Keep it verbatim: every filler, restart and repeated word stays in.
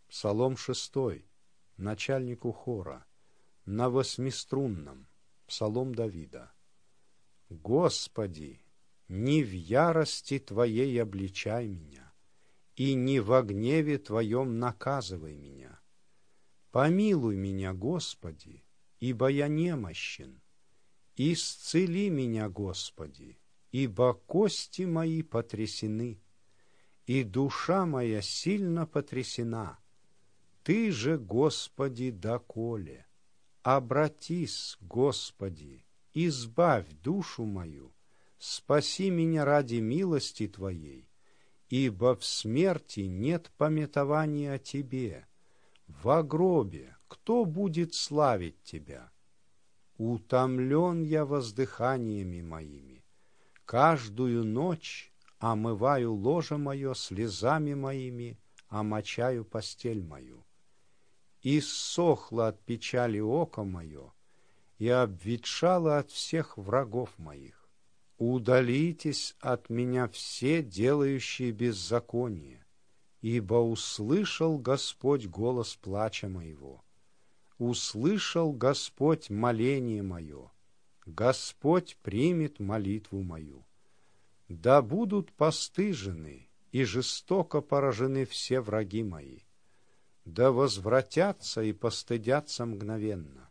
Псалом шестой, начальнику хора, на восьмиструнном, псалом Давида. Господи, не в ярости Твоей обличай меня, и не во гневе Твоем наказывай меня. Помилуй меня, Господи, ибо я немощен. Исцели меня, Господи, ибо кости мои потрясены, и душа моя сильно потрясена. Ты же, Господи, доколе? Обратись, Господи, избавь душу мою, спаси меня ради милости Твоей, ибо в смерти нет памятования о Тебе. Во гробе кто будет славить Тебя? Утомлен я воздыханиями моими, каждую ночь омываю ложе мое слезами моими, омочаю постель мою. Иссохло от печали око мое, и обветшало от всех врагов моих. Удалитесь от меня все, делающие беззаконие, ибо услышал Господь голос плача моего. Услышал Господь моление мое, Господь примет молитву мою. Да будут постыжены и жестоко поражены все враги мои, да возвратятся и постыдятся мгновенно.